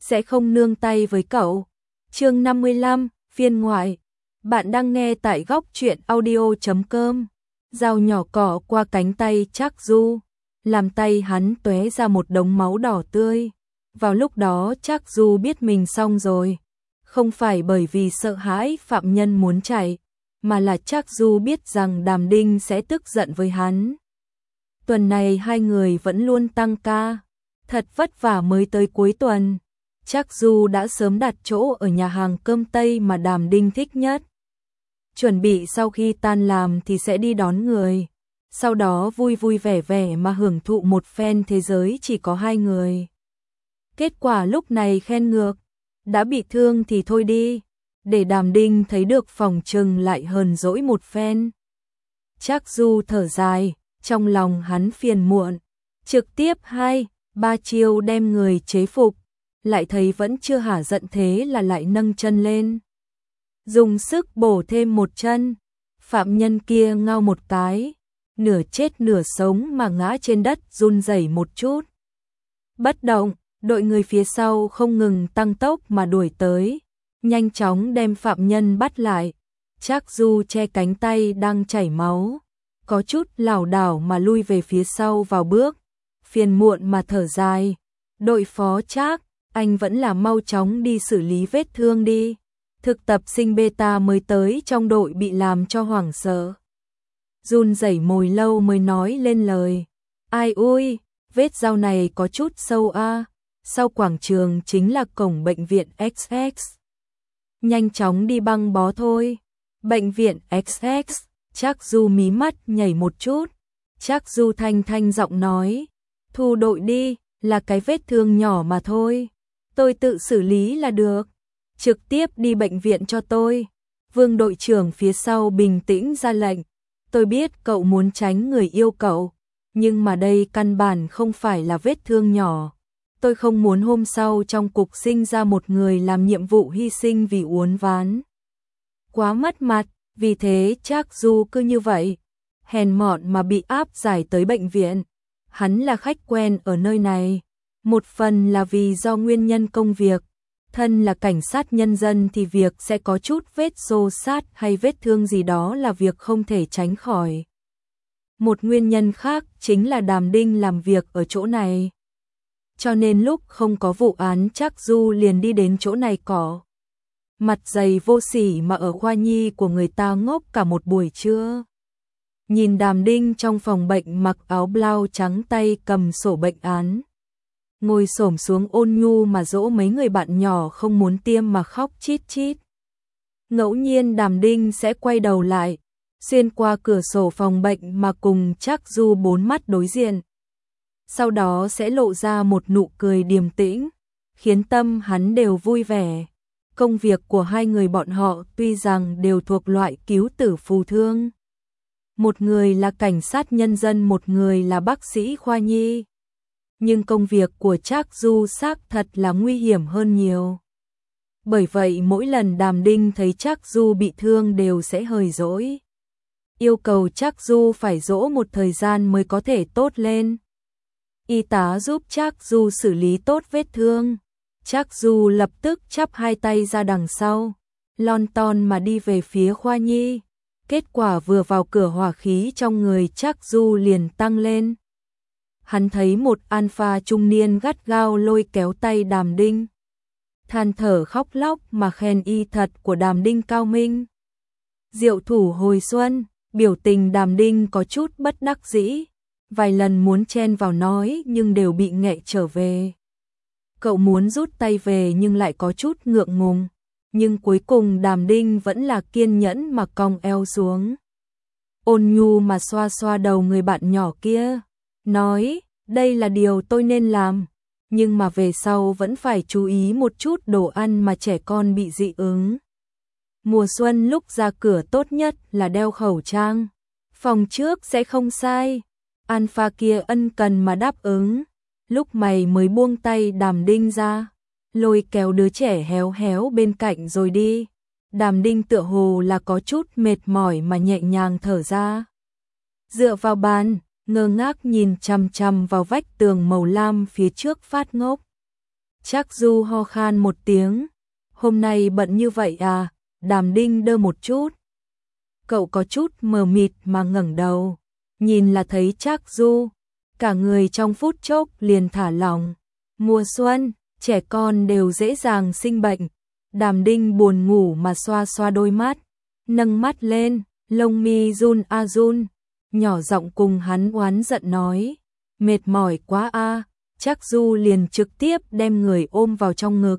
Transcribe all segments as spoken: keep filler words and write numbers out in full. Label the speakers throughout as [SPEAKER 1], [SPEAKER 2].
[SPEAKER 1] sẽ không nương tay với cậu. Chương năm mươi lăm, phiên ngoại. Bạn đang nghe tại góc truyện audio chấm com. Dao nhỏ cỏ qua cánh tay Trác Du, làm tay hắn tóe ra một đống máu đỏ tươi. Vào lúc đó Trác Du biết mình xong rồi, không phải bởi vì sợ hãi phạm nhân muốn chạy, mà là Trác Du biết rằng Đàm Đinh sẽ tức giận với hắn. Tuần này hai người vẫn luôn tăng ca, thật vất vả mới tới cuối tuần. Trác Du đã sớm đặt chỗ ở nhà hàng cơm Tây mà Đàm Đinh thích nhất. Chuẩn bị sau khi tan làm thì sẽ đi đón người, sau đó vui vui vẻ vẻ mà hưởng thụ một phen thế giới chỉ có hai người. Kết quả lúc này khen ngược, đã bị thương thì thôi đi, để Đàm Đinh thấy được phòng trừng lại hờn dỗi một phen. Trác Du thở dài, trong lòng hắn phiền muộn, trực tiếp hai, ba chiêu đem người chế phục, lại thấy vẫn chưa hả giận thế là lại nâng chân lên. Dùng sức bổ thêm một chân, phạm nhân kia ngao một cái, nửa chết nửa sống mà ngã trên đất run rẩy một chút. Bất động, đội người phía sau không ngừng tăng tốc mà đuổi tới, nhanh chóng đem phạm nhân bắt lại. Trác Du che cánh tay đang chảy máu, có chút lảo đảo mà lui về phía sau vào bước, phiền muộn mà thở dài. Đội phó Trác, anh vẫn là mau chóng đi xử lý vết thương đi. Thực tập sinh beta mới tới trong đội bị làm cho hoảng sợ, run rẩy mồi lâu mới nói lên lời. Ai ui, vết dao này có chút sâu a. Sau quảng trường chính là cổng bệnh viện ích ích. Nhanh chóng đi băng bó thôi. Bệnh viện ích ích. Trác Du mí mắt nhảy một chút. Trác Du thanh thanh giọng nói, thu đội đi, là cái vết thương nhỏ mà thôi, tôi tự xử lý là được. Trực tiếp đi bệnh viện cho tôi. Vương đội trưởng phía sau bình tĩnh ra lệnh. Tôi biết cậu muốn tránh người yêu cậu, nhưng mà đây căn bản không phải là vết thương nhỏ. Tôi không muốn hôm sau trong cục sinh ra một người làm nhiệm vụ hy sinh vì uốn ván. Quá mất mặt, vì thế Trác Du cứ như vậy, hèn mọn mà bị áp giải tới bệnh viện. Hắn là khách quen ở nơi này, một phần là vì do nguyên nhân công việc. Thân là cảnh sát nhân dân thì việc sẽ có chút vết xô xát hay vết thương gì đó là việc không thể tránh khỏi. Một nguyên nhân khác chính là Đàm Đinh làm việc ở chỗ này, cho nên lúc không có vụ án Trác Du liền đi đến chỗ này cỏ. Mặt dày vô sỉ mà ở khoa nhi của người ta ngốc cả một buổi trưa. Nhìn Đàm Đinh trong phòng bệnh mặc áo blau trắng tay cầm sổ bệnh án, ngồi xổm xuống ôn nhu mà dỗ mấy người bạn nhỏ không muốn tiêm mà khóc chít chít. Ngẫu nhiên Đàm Đinh sẽ quay đầu lại, xuyên qua cửa sổ phòng bệnh mà cùng Trác Du bốn mắt đối diện. Sau đó sẽ lộ ra một nụ cười điềm tĩnh, khiến tâm hắn đều vui vẻ. Công việc của hai người bọn họ tuy rằng đều thuộc loại cứu tử phù thương. Một người là cảnh sát nhân dân, một người là bác sĩ khoa nhi. Nhưng công việc của Trác Du xác thật là nguy hiểm hơn nhiều. Bởi vậy mỗi lần Đàm Đinh thấy Trác Du bị thương đều sẽ hờn dỗi, yêu cầu Trác Du phải dỗ một thời gian mới có thể tốt lên. Y tá giúp Trác Du xử lý tốt vết thương. Trác Du lập tức chắp hai tay ra đằng sau, lon ton mà đi về phía khoa nhi. Kết quả vừa vào cửa hỏa khí trong người Trác Du liền tăng lên. Hắn thấy một alpha trung niên gắt gao lôi kéo tay Đàm Đinh, than thở khóc lóc mà khen y thuật của Đàm Đinh cao minh, diệu thủ hồi xuân. Biểu tình Đàm Đinh có chút bất đắc dĩ, vài lần muốn chen vào nói nhưng đều bị nghẹn trở về. Cậu muốn rút tay về nhưng lại có chút ngượng ngùng, nhưng cuối cùng Đàm Đinh vẫn là kiên nhẫn mà cong eo xuống, ôn nhu mà xoa xoa đầu người bạn nhỏ kia, nói, đây là điều tôi nên làm, nhưng mà về sau vẫn phải chú ý một chút đồ ăn mà trẻ con bị dị ứng. Mùa xuân lúc ra cửa tốt nhất là đeo khẩu trang, phòng trước sẽ không sai. Alpha kia ân cần mà đáp ứng, lúc mày mới buông tay Đàm Đinh ra, lôi kéo đứa trẻ héo héo bên cạnh rồi đi. Đàm Đinh tựa hồ là có chút mệt mỏi mà nhẹ nhàng thở ra, dựa vào bàn, ngơ ngác nhìn chằm chằm vào vách tường màu lam phía trước phát ngốc. Trác Du ho khan một tiếng. Hôm nay bận như vậy à? Đàm Đinh đơ một chút. Cậu có chút mờ mịt mà ngẩng đầu. Nhìn là thấy Trác Du. Cả người trong phút chốc liền thả lỏng. Mùa xuân, trẻ con đều dễ dàng sinh bệnh. Đàm Đinh buồn ngủ mà xoa xoa đôi mắt. Nâng mắt lên, lông mi run a run. Nhỏ giọng cùng hắn oán giận nói. Mệt mỏi quá a. Trác Du liền trực tiếp đem người ôm vào trong ngực.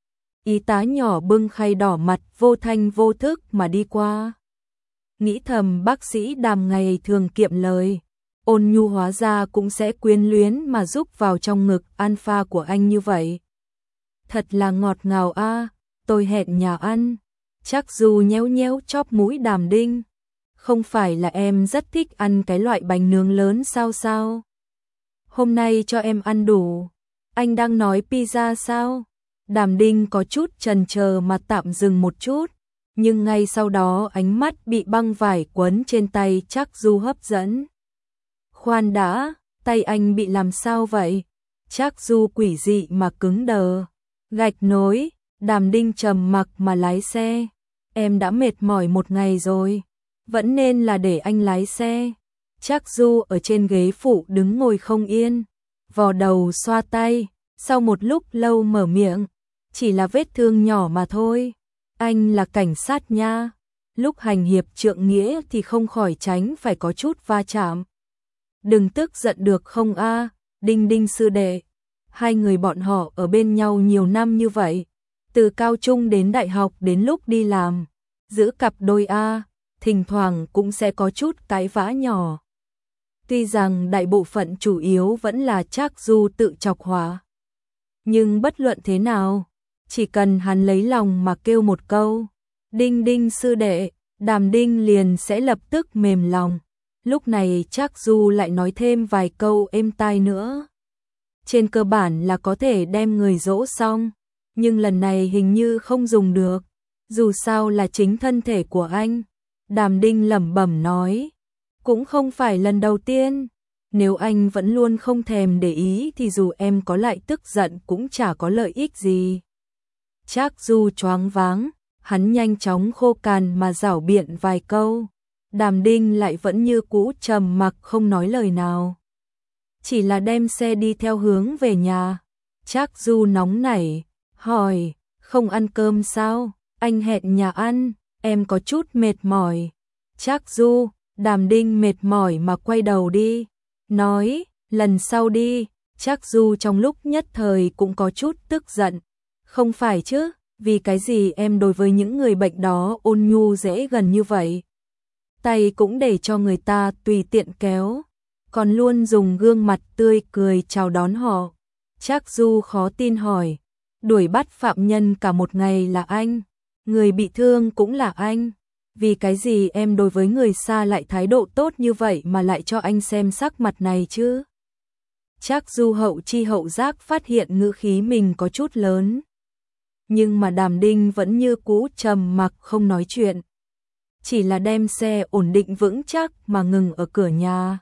[SPEAKER 1] Y tá nhỏ bưng khay đỏ mặt vô thanh vô thức mà đi qua. Nghĩ thầm bác sĩ Đàm ngày thường kiệm lời. Ôn nhu hóa ra cũng sẽ quyến luyến mà giúp vào trong ngực alpha của anh như vậy. Thật là ngọt ngào a, tôi hẹn nhà ăn. Trác Du nhéo nhéo chóp mũi Đàm Đinh. Không phải là em rất thích ăn cái loại bánh nướng lớn sao sao? Hôm nay cho em ăn đủ. Anh đang nói pizza sao? Đàm Đinh có chút chần chờ mà tạm dừng một chút. Nhưng ngay sau đó ánh mắt bị băng vải quấn trên tay Trác Du hấp dẫn. Khoan đã, tay anh bị làm sao vậy? Trác Du quỷ dị mà cứng đờ. Gạch nối, Đàm Đinh trầm mặc mà lái xe. Em đã mệt mỏi một ngày rồi. Vẫn nên là để anh lái xe. Trác Du ở trên ghế phụ đứng ngồi không yên. Vò đầu xoa tay. Sau một lúc lâu mở miệng. Chỉ là vết thương nhỏ mà thôi. Anh là cảnh sát nha. Lúc hành hiệp trượng nghĩa thì không khỏi tránh phải có chút va chạm. Đừng tức giận được không a, Đinh Đinh sư đệ. Hai người bọn họ ở bên nhau nhiều năm như vậy. Từ cao trung đến đại học đến lúc đi làm. Giữ cặp đôi a, thỉnh thoảng cũng sẽ có chút cãi vã nhỏ. Tuy rằng đại bộ phận chủ yếu vẫn là Trác Du tự chọc hỏa. Nhưng bất luận thế nào, chỉ cần hắn lấy lòng mà kêu một câu, Đinh Đinh sư đệ, Đàm Đinh liền sẽ lập tức mềm lòng. Lúc này Trác Du lại nói thêm vài câu êm tai nữa. Trên cơ bản là có thể đem người dỗ xong, nhưng lần này hình như không dùng được. Dù sao là chính thân thể của anh. Đàm Đinh lẩm bẩm nói. Cũng không phải lần đầu tiên. Nếu anh vẫn luôn không thèm để ý thì dù em có lại tức giận cũng chả có lợi ích gì. Trác Du choáng váng, hắn nhanh chóng khô cằn mà giảo biện vài câu. Đàm Đinh lại vẫn như cũ trầm mặc không nói lời nào. Chỉ là đem xe đi theo hướng về nhà. Trác Du nóng nảy, hỏi, không ăn cơm sao? Anh hẹn nhà ăn, em có chút mệt mỏi. Trác Du, Đàm Đinh mệt mỏi mà quay đầu đi. Nói, lần sau đi. Trác Du trong lúc nhất thời cũng có chút tức giận. Không phải chứ, vì cái gì em đối với những người bệnh đó ôn nhu dễ gần như vậy? Tay cũng để cho người ta tùy tiện kéo, còn luôn dùng gương mặt tươi cười chào đón họ. Trác Du khó tin hỏi, đuổi bắt phạm nhân cả một ngày là anh, người bị thương cũng là anh, vì cái gì em đối với người xa lại thái độ tốt như vậy mà lại cho anh xem sắc mặt này chứ? Trác Du hậu chi hậu giác phát hiện ngữ khí mình có chút lớn. Nhưng mà Đàm Đinh vẫn như cũ trầm mặc không nói chuyện. Chỉ là đem xe ổn định vững chắc mà ngừng ở cửa nhà.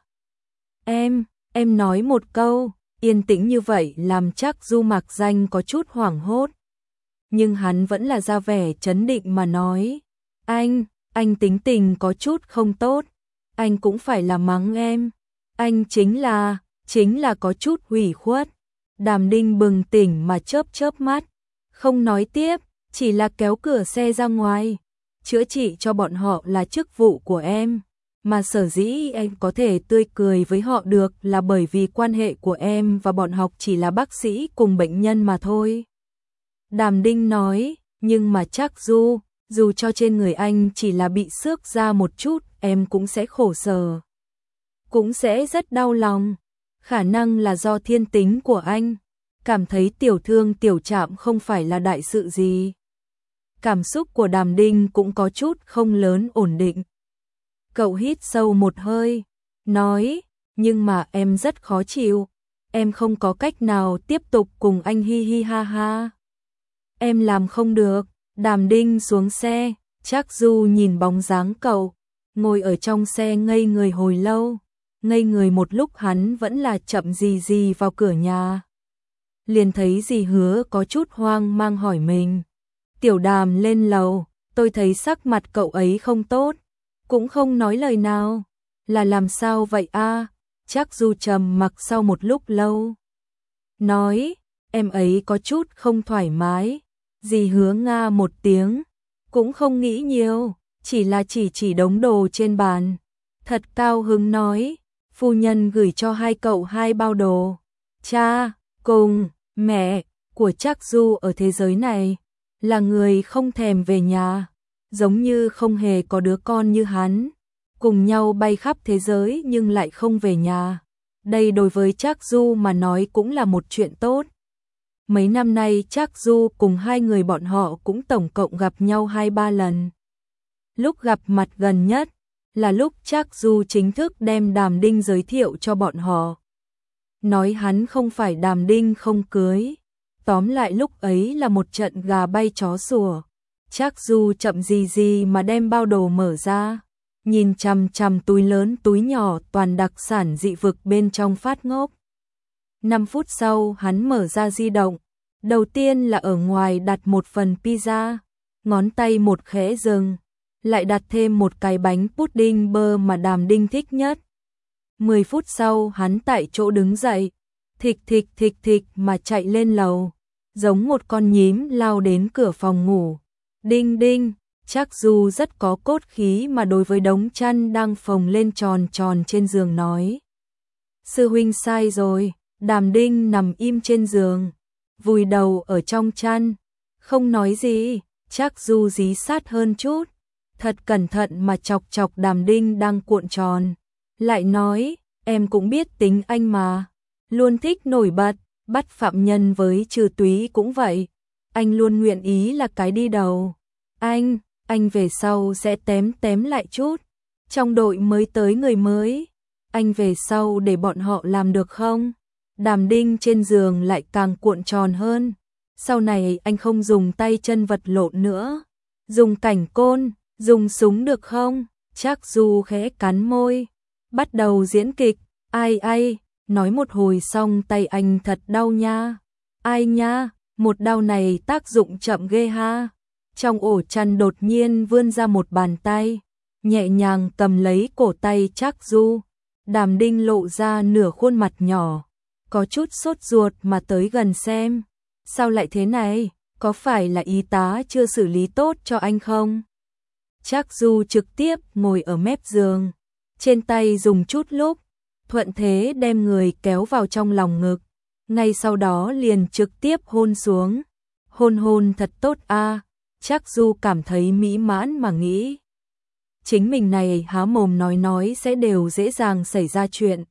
[SPEAKER 1] Em, em nói một câu, yên tĩnh như vậy làm Trác Du Mạc Danh có chút hoảng hốt. Nhưng hắn vẫn là ra vẻ trấn định mà nói. Anh, anh tính tình có chút không tốt. Anh cũng phải là mắng em. Anh chính là, chính là có chút hủy khuất. Đàm Đinh bừng tỉnh mà chớp chớp mắt. Không nói tiếp, chỉ là kéo cửa xe ra ngoài. Chữa trị cho bọn họ là chức vụ của em. Mà sở dĩ em có thể tươi cười với họ được là bởi vì quan hệ của em và bọn họ chỉ là bác sĩ cùng bệnh nhân mà thôi. Đàm Đinh nói, nhưng mà Trác Du, dù cho trên người anh chỉ là bị xước ra một chút, em cũng sẽ khổ sở. Cũng sẽ rất đau lòng. Khả năng là do thiên tính của anh. Cảm thấy tiểu thương tiểu chạm không phải là đại sự gì. Cảm xúc của Đàm Đinh cũng có chút không lớn ổn định. Cậu hít sâu một hơi, nói, nhưng mà em rất khó chịu. Em không có cách nào tiếp tục cùng anh hi hi ha ha. Em làm không được. Đàm Đinh xuống xe, Trác Du nhìn bóng dáng cậu, ngồi ở trong xe ngây người hồi lâu. Ngây người một lúc hắn vẫn là chậm gì gì vào cửa nhà. liền thấy dì Hứa có chút hoang mang hỏi mình. Tiểu Đàm lên lầu, tôi thấy sắc mặt cậu ấy không tốt, cũng không nói lời nào. Là làm sao vậy a? Trác Du trầm mặc sau một lúc lâu. Nói, em ấy có chút không thoải mái. Dì Hứa nga một tiếng, cũng không nghĩ nhiều, chỉ là chỉ chỉ đống đồ trên bàn. Thật cao hứng nói, phu nhân gửi cho hai cậu hai bao đồ. Cha, cùng, mẹ của Trác Du ở thế giới này, là người không thèm về nhà, giống như không hề có đứa con như hắn, cùng nhau bay khắp thế giới nhưng lại không về nhà. Đây đối với Trác Du mà nói cũng là một chuyện tốt. Mấy năm nay Trác Du cùng hai người bọn họ cũng tổng cộng gặp nhau hai ba lần. Lúc gặp mặt gần nhất là lúc Trác Du chính thức đem Đàm Đinh giới thiệu cho bọn họ. Nói hắn không phải Đàm Đinh không cưới. Tóm lại lúc ấy là một trận gà bay chó sủa. Trác Du chậm gì gì mà đem bao đồ mở ra, nhìn chằm chằm túi lớn túi nhỏ toàn đặc sản dị vực bên trong phát ngốc. Năm phút sau hắn mở ra di động, đầu tiên là ở ngoài đặt một phần pizza, ngón tay một khẽ dừng, lại đặt thêm một cái bánh pudding bơ mà Đàm Đinh thích nhất. Mười phút sau hắn tại chỗ đứng dậy, thịch thịch thịch thịch mà chạy lên lầu, giống một con nhím lao đến cửa phòng ngủ. Đinh đinh, Trác Du rất có cốt khí mà đối với đống chăn đang phồng lên tròn tròn trên giường nói. Sư huynh sai rồi. Đàm Đinh nằm im trên giường, vùi đầu ở trong chăn, không nói gì. Trác Du dí sát hơn chút, thật cẩn thận mà chọc chọc Đàm Đinh đang cuộn tròn, lại nói, em cũng biết tính anh mà, luôn thích nổi bật, bắt phạm nhân với trừ túy cũng vậy, anh luôn nguyện ý là cái đi đầu. Anh, anh về sau sẽ tém tém lại chút, trong đội mới tới người mới, anh về sau để bọn họ làm được không? Đàm Đinh trên giường lại càng cuộn tròn hơn. Sau này anh không dùng tay chân vật lộn nữa, dùng cảnh côn, dùng súng được không? Trác Du khẽ cắn môi, bắt đầu diễn kịch. Ai ai, nói một hồi xong tay anh thật đau nha. Ai nha, một đau này tác dụng chậm ghê ha. Trong ổ chăn đột nhiên vươn ra một bàn tay, nhẹ nhàng cầm lấy cổ tay Trác Du. Đàm Đinh lộ ra nửa khuôn mặt nhỏ, có chút sốt ruột mà tới gần xem. Sao lại thế này? Có phải là y tá chưa xử lý tốt cho anh không? Trác Du trực tiếp ngồi ở mép giường, trên tay dùng chút lúc, thuận thế đem người kéo vào trong lòng ngực, ngay sau đó liền trực tiếp hôn xuống. Hôn hôn thật tốt a. Trác Du cảm thấy mỹ mãn mà nghĩ, chính mình này há mồm nói nói sẽ đều dễ dàng xảy ra chuyện.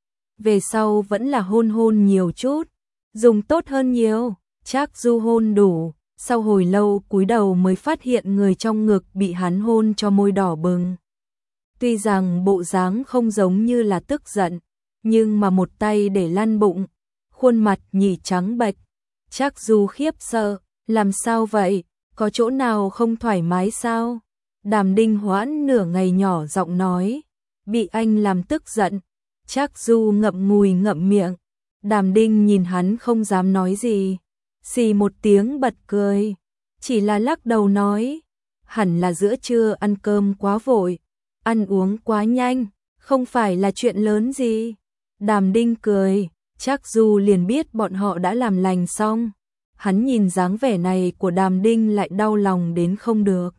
[SPEAKER 1] Về sau vẫn là hôn hôn nhiều chút, dùng tốt hơn nhiều. Trác Du hôn đủ, sau hồi lâu cúi đầu mới phát hiện người trong ngực bị hắn hôn cho môi đỏ bừng. Tuy rằng bộ dáng không giống như là tức giận, nhưng mà một tay để lăn bụng, khuôn mặt nhỉ trắng bệch. Trác Du khiếp sợ, làm sao vậy? Có chỗ nào không thoải mái sao? Đàm Đinh hoãn nửa ngày nhỏ giọng nói, bị anh làm tức giận. Trác Du ngậm ngùi ngậm miệng. Đàm Đinh nhìn hắn không dám nói gì, xì một tiếng bật cười, chỉ là lắc đầu nói, hẳn là giữa trưa ăn cơm quá vội, ăn uống quá nhanh, không phải là chuyện lớn gì. Đàm Đinh cười, Trác Du liền biết bọn họ đã làm lành xong. Hắn nhìn dáng vẻ này của Đàm Đinh lại đau lòng đến không được,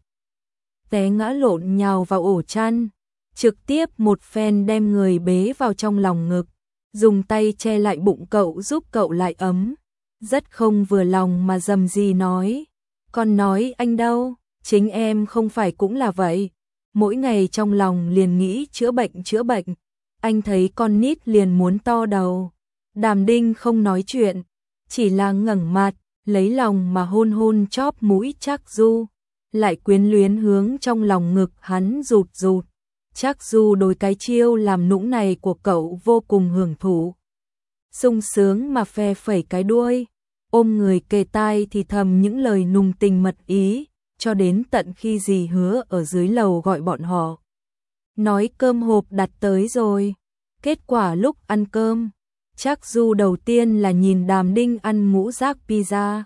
[SPEAKER 1] té ngã lộn nhào vào ổ chăn, trực tiếp một phen đem người bế vào trong lòng ngực, dùng tay che lại bụng cậu giúp cậu lại ấm. Rất không vừa lòng mà dầm gì nói, con nói anh đâu, chính em không phải cũng là vậy, mỗi ngày trong lòng liền nghĩ chữa bệnh chữa bệnh, anh thấy con nít liền muốn to đầu. Đàm Đinh không nói chuyện, chỉ là ngẩng mặt, lấy lòng mà hôn hôn chóp mũi Trác Du, lại quyến luyến hướng trong lòng ngực hắn rụt rụt. Trác Du đối cái chiêu làm nũng này của cậu vô cùng hưởng thụ, sung sướng mà phe phẩy cái đuôi, ôm người kề tai thì thầm những lời nùng tình mật ý, cho đến tận khi dì Hứa ở dưới lầu gọi bọn họ, nói cơm hộp đặt tới rồi. Kết quả lúc ăn cơm, Trác Du đầu tiên là nhìn Đàm Đinh ăn ngũ giác pizza,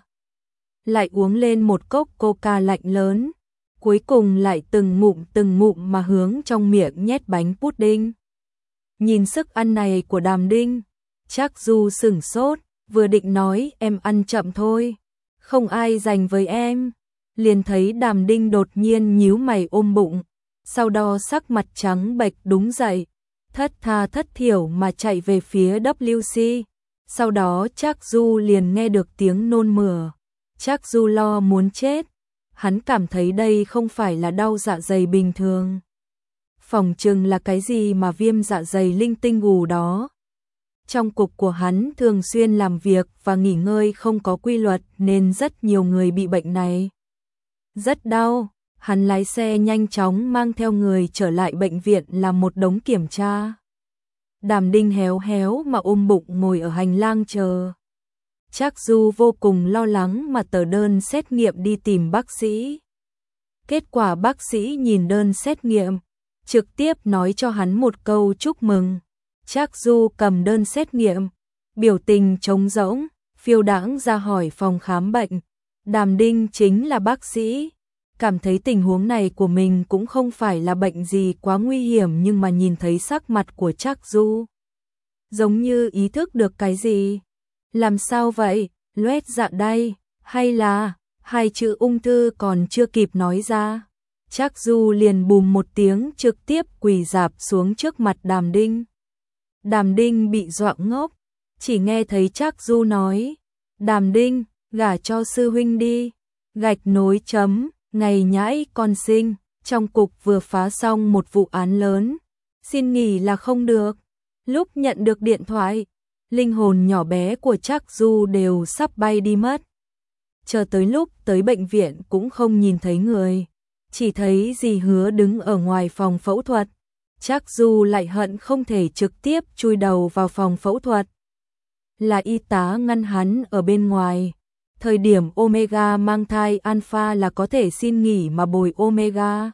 [SPEAKER 1] lại uống lên một cốc coca lạnh lớn, cuối cùng lại từng ngụm từng ngụm mà hướng trong miệng nhét bánh pudding. Nhìn sức ăn này của Đàm Đinh, Trác Du sửng sốt, vừa định nói em ăn chậm thôi, không ai dành với em, liền thấy Đàm Đinh đột nhiên nhíu mày ôm bụng, sau đó sắc mặt trắng bệch đúng dậy, thất tha thất thiểu mà chạy về phía W C. Sau đó Trác Du liền nghe được tiếng nôn mửa. Trác Du lo muốn chết, hắn cảm thấy đây không phải là đau dạ dày bình thường. Phỏng chừng là cái gì mà viêm dạ dày linh tinh gù đó. Trong cục của hắn thường xuyên làm việc và nghỉ ngơi không có quy luật nên rất nhiều người bị bệnh này. Rất đau, hắn lái xe nhanh chóng mang theo người trở lại bệnh viện làm một đống kiểm tra. Đàm Đinh héo héo mà ôm bụng ngồi ở hành lang chờ. Trác Du vô cùng lo lắng mà tờ đơn xét nghiệm đi tìm bác sĩ. Kết quả bác sĩ nhìn đơn xét nghiệm, trực tiếp nói cho hắn một câu chúc mừng. Trác Du cầm đơn xét nghiệm, biểu tình trống rỗng, phiêu đãng ra hỏi phòng khám bệnh. Đàm Đinh chính là bác sĩ, cảm thấy tình huống này của mình cũng không phải là bệnh gì quá nguy hiểm, nhưng mà nhìn thấy sắc mặt của Trác Du, giống như ý thức được cái gì. Làm sao vậy? Loét dạ đây, hay là hai chữ ung thư còn chưa kịp nói ra, Trác Du liền bùm một tiếng trực tiếp quỳ rạp xuống trước mặt Đàm Đinh. Đàm Đinh bị dọa ngốc, chỉ nghe thấy Trác Du nói, Đàm Đinh, gả cho sư huynh đi, gạch nối chấm, ngày nhãi con sinh, trong cục vừa phá xong một vụ án lớn, xin nghỉ là không được. Lúc nhận được điện thoại, linh hồn nhỏ bé của Trác Du đều sắp bay đi mất. Chờ tới lúc tới bệnh viện cũng không nhìn thấy người, chỉ thấy dì Hứa đứng ở ngoài phòng phẫu thuật. Trác Du lại hận không thể trực tiếp chui đầu vào phòng phẫu thuật. Là y tá ngăn hắn ở bên ngoài. Thời điểm Omega mang thai Alpha là có thể xin nghỉ mà bồi Omega.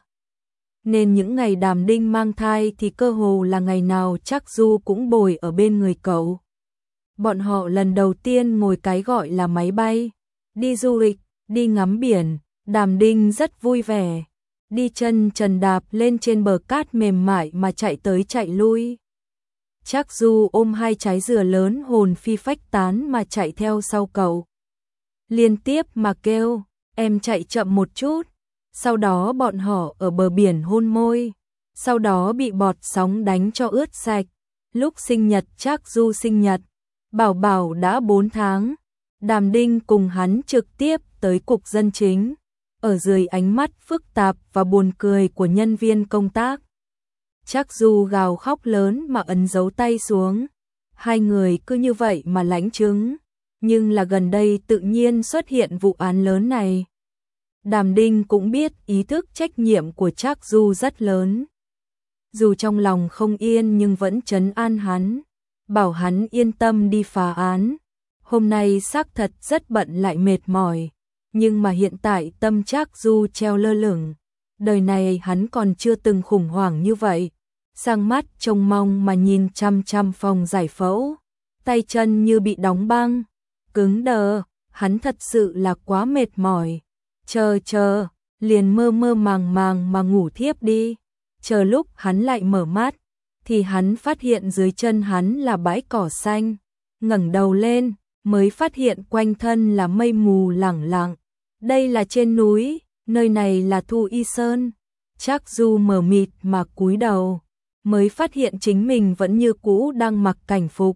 [SPEAKER 1] Nên những ngày Đàm Đinh mang thai thì cơ hồ là ngày nào Trác Du cũng bồi ở bên người cậu. Bọn họ lần đầu tiên ngồi cái gọi là máy bay, đi du lịch, đi ngắm biển, Đàm Đinh rất vui vẻ. Đi chân trần đạp lên trên bờ cát mềm mại mà chạy tới chạy lui. Trác Du ôm hai trái dừa lớn hồn phi phách tán mà chạy theo sau cậu. Liên tiếp mà kêu, em chạy chậm một chút. Sau đó bọn họ ở bờ biển hôn môi. Sau đó bị bọt sóng đánh cho ướt sạch. Lúc sinh nhật Trác Du sinh nhật, Bảo Bảo đã bốn tháng. Đàm Đinh cùng hắn trực tiếp tới cục dân chính. Ở dưới ánh mắt phức tạp và buồn cười của nhân viên công tác, Trác Du gào khóc lớn mà ấn dấu tay xuống. Hai người cứ như vậy mà lãnh chứng. Nhưng là gần đây tự nhiên xuất hiện vụ án lớn này. Đàm Đinh cũng biết ý thức trách nhiệm của Trác Du rất lớn. Dù trong lòng không yên nhưng vẫn trấn an hắn, bảo hắn yên tâm đi phá án. Hôm nay xác thật rất bận lại mệt mỏi. Nhưng mà hiện tại tâm Trác Du treo lơ lửng, đời này hắn còn chưa từng khủng hoảng như vậy. Sang mắt trông mong mà nhìn chăm chăm phòng giải phẫu, tay chân như bị đóng băng, cứng đờ, hắn thật sự là quá mệt mỏi. Chờ chờ, liền mơ mơ màng màng mà ngủ thiếp đi. Chờ lúc hắn lại mở mắt, thì hắn phát hiện dưới chân hắn là bãi cỏ xanh. Ngẩng đầu lên, mới phát hiện quanh thân là mây mù lẳng lặng. Đây là trên núi, nơi này là Thu Y Sơn. Trác Du mờ mịt mà cúi đầu, mới phát hiện chính mình vẫn như cũ đang mặc cảnh phục.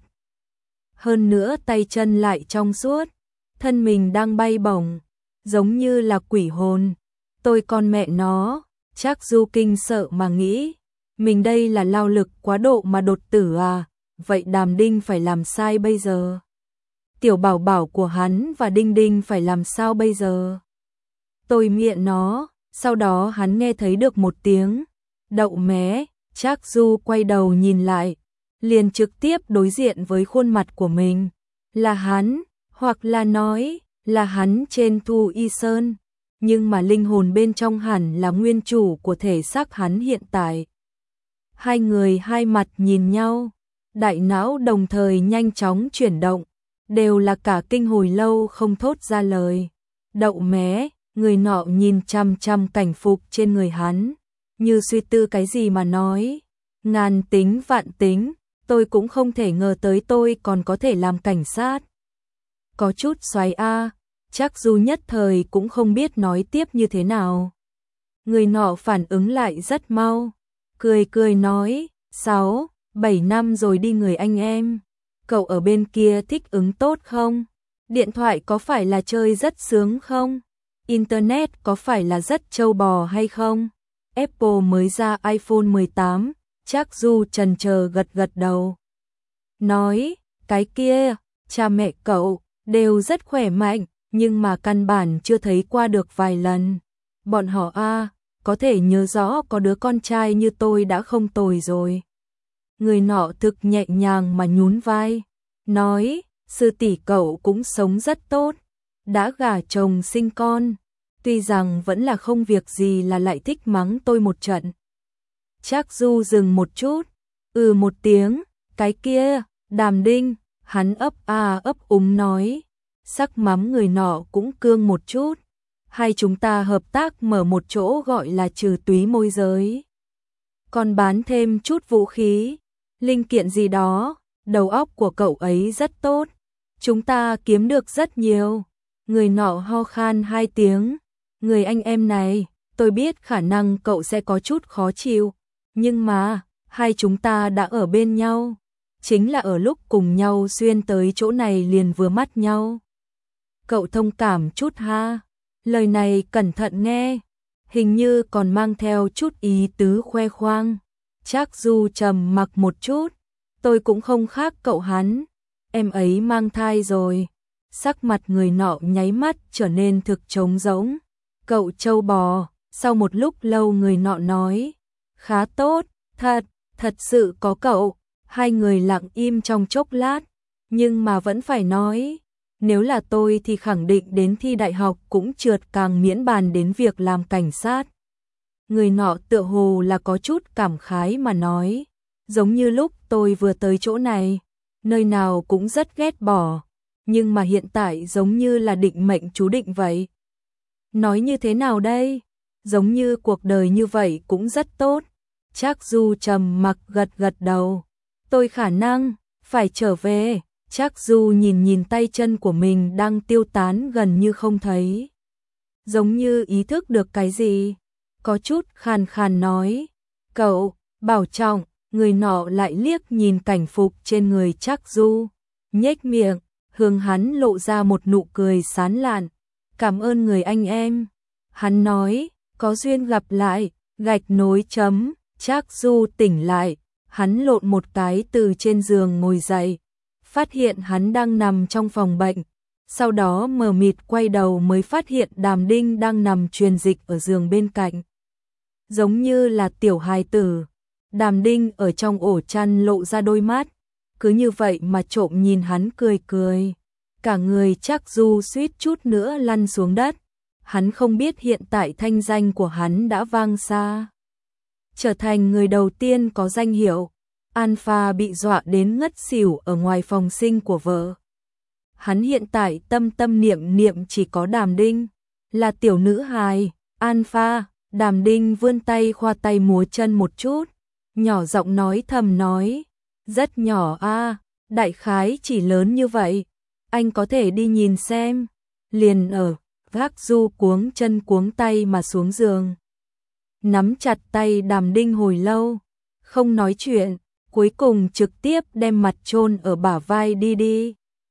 [SPEAKER 1] Hơn nữa tay chân lại trong suốt, thân mình đang bay bổng, giống như là quỷ hồn. Tôi con mẹ nó, Trác Du kinh sợ mà nghĩ, mình đây là lao lực quá độ mà đột tử à, vậy Đàm Đinh phải làm sao bây giờ? Tiểu Bảo Bảo của hắn và Đinh Đinh phải làm sao bây giờ? Tôi miệng nó, sau đó hắn nghe thấy được một tiếng đậu mé, Trác Du quay đầu nhìn lại, liền trực tiếp đối diện với khuôn mặt của mình. Là hắn, hoặc là nói là hắn trên Thu Y Sơn, nhưng mà linh hồn bên trong hẳn là nguyên chủ của thể xác hắn hiện tại. Hai người hai mặt nhìn nhau, đại não đồng thời nhanh chóng chuyển động, đều là cả kinh hồi lâu không thốt ra lời. Đậu mé, người nọ nhìn chằm chằm cảnh phục trên người hắn, như suy tư cái gì mà nói, ngàn tính vạn tính, tôi cũng không thể ngờ tới tôi còn có thể làm cảnh sát. Có chút xoáy a, chắc dù nhất thời cũng không biết nói tiếp như thế nào. Người nọ phản ứng lại rất mau, cười cười nói, sáu, bảy năm rồi đi người anh em, cậu ở bên kia thích ứng tốt không? Điện thoại có phải là chơi rất sướng không? Internet có phải là rất trâu bò hay không? Apple mới ra iPhone mười tám, chắc Du chần chờ gật gật đầu. Nói, cái kia, cha mẹ cậu đều rất khỏe mạnh, nhưng mà căn bản chưa thấy qua được vài lần. Bọn họ a, có thể nhớ rõ có đứa con trai như tôi đã không tồi rồi. Người nọ thực nhẹ nhàng mà nhún vai, nói, sư tỷ cậu cũng sống rất tốt, đã gả chồng sinh con, tuy rằng vẫn là không việc gì là lại thích mắng tôi một trận. Trác Du dừng một chút, ừ một tiếng, cái kia, Đàm Đinh, hắn ấp a ấp úng nói, sắc mắm người nọ cũng cương một chút, hay chúng ta hợp tác mở một chỗ gọi là trừ túy môi giới, còn bán thêm chút vũ khí, linh kiện gì đó, đầu óc của cậu ấy rất tốt, chúng ta kiếm được rất nhiều. Người nọ ho khan hai tiếng, người anh em này, tôi biết khả năng cậu sẽ có chút khó chịu, nhưng mà, hai chúng ta đã ở bên nhau, chính là ở lúc cùng nhau xuyên tới chỗ này liền vừa mắt nhau. Cậu thông cảm chút ha, lời này cẩn thận nghe, hình như còn mang theo chút ý tứ khoe khoang. Trác Du trầm mặc một chút, tôi cũng không khác cậu hắn, em ấy mang thai rồi. Sắc mặt người nọ nháy mắt trở nên thực trống rỗng. Cậu trâu bò, sau một lúc lâu người nọ nói, khá tốt, thật, thật sự có cậu. Hai người lặng im trong chốc lát, nhưng mà vẫn phải nói, nếu là tôi thì khẳng định đến thi đại học cũng trượt, càng miễn bàn đến việc làm cảnh sát. Người nọ tựa hồ là có chút cảm khái mà nói, giống như lúc tôi vừa tới chỗ này, nơi nào cũng rất ghét bỏ, nhưng mà hiện tại giống như là định mệnh chú định vậy. Nói như thế nào đây? Giống như cuộc đời như vậy cũng rất tốt. Trác Du trầm mặc gật gật đầu. Tôi khả năng phải trở về. Trác Du nhìn nhìn tay chân của mình đang tiêu tán gần như không thấy. Giống như ý thức được cái gì. Có chút khàn khàn nói. Cậu, bảo trọng. Người nọ lại liếc nhìn cảnh phục trên người Trác Du, nhếch miệng, hướng hắn lộ ra một nụ cười sán lạn. Cảm ơn người anh em. Hắn nói, có duyên gặp lại, gạch nối chấm. Trác Du tỉnh lại, hắn lộn một cái từ trên giường ngồi dậy, phát hiện hắn đang nằm trong phòng bệnh. Sau đó mờ mịt quay đầu mới phát hiện Đàm Đinh đang nằm truyền dịch ở giường bên cạnh. Giống như là tiểu hài tử. Đàm Đinh ở trong ổ chăn lộ ra đôi mắt, cứ như vậy mà trộm nhìn hắn cười cười. Cả người Trác Du suýt chút nữa lăn xuống đất. Hắn không biết hiện tại thanh danh của hắn đã vang xa. Trở thành người đầu tiên có danh hiệu, Alpha bị dọa đến ngất xỉu ở ngoài phòng sinh của vợ. Hắn hiện tại tâm tâm niệm niệm chỉ có Đàm Đinh, là tiểu nữ hài. Alpha, Đàm Đinh vươn tay khoa tay múa chân một chút, nhỏ giọng nói thầm nói, rất nhỏ a, đại khái chỉ lớn như vậy, anh có thể đi nhìn xem. Liền ở, Trác Du cuống chân cuống tay mà xuống giường. Nắm chặt tay Đàm Đinh hồi lâu, không nói chuyện, cuối cùng trực tiếp đem mặt chôn ở bả vai đi đi.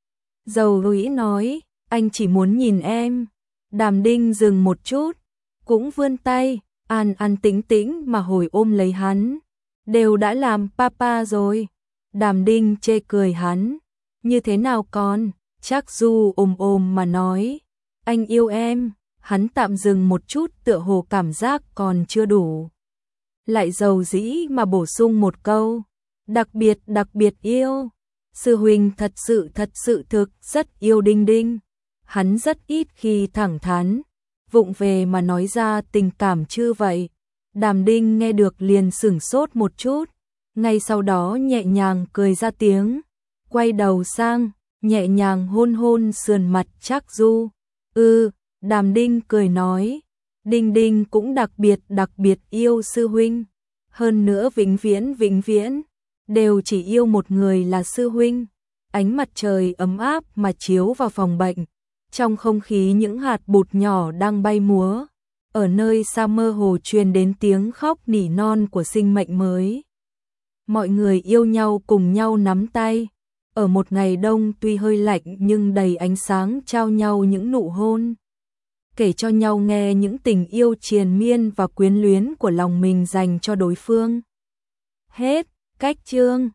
[SPEAKER 1] Dầu rũi nói, anh chỉ muốn nhìn em. Đàm Đinh dừng một chút, cũng vươn tay, an an tĩnh tĩnh mà hồi ôm lấy hắn. Đều đã làm papa rồi. Đàm Đinh chê cười hắn, như thế nào con? Trác Du ôm ôm mà nói, anh yêu em. Hắn tạm dừng một chút tựa hồ cảm giác còn chưa đủ. Lại dầu dĩ mà bổ sung một câu, đặc biệt đặc biệt yêu. Sư huynh thật sự thật sự thực rất yêu Đinh Đinh. Hắn rất ít khi thẳng thắn, vụng về mà nói ra tình cảm chứ vậy. Đàm Đinh nghe được liền sửng sốt một chút, ngay sau đó nhẹ nhàng cười ra tiếng, quay đầu sang, nhẹ nhàng hôn hôn sườn mặt Trác Du. "Ừ." Đàm Đinh cười nói, "Đinh Đinh cũng đặc biệt đặc biệt yêu sư huynh, hơn nữa vĩnh viễn vĩnh viễn đều chỉ yêu một người là sư huynh." Ánh mặt trời ấm áp mà chiếu vào phòng bệnh, trong không khí những hạt bụt nhỏ đang bay múa, ở nơi xa mơ hồ truyền đến tiếng khóc nỉ non của sinh mệnh mới. Mọi người yêu nhau cùng nhau nắm tay, ở một ngày đông tuy hơi lạnh nhưng đầy ánh sáng trao nhau những nụ hôn, kể cho nhau nghe những tình yêu triền miên và quyến luyến của lòng mình dành cho đối phương. Hết cách chương.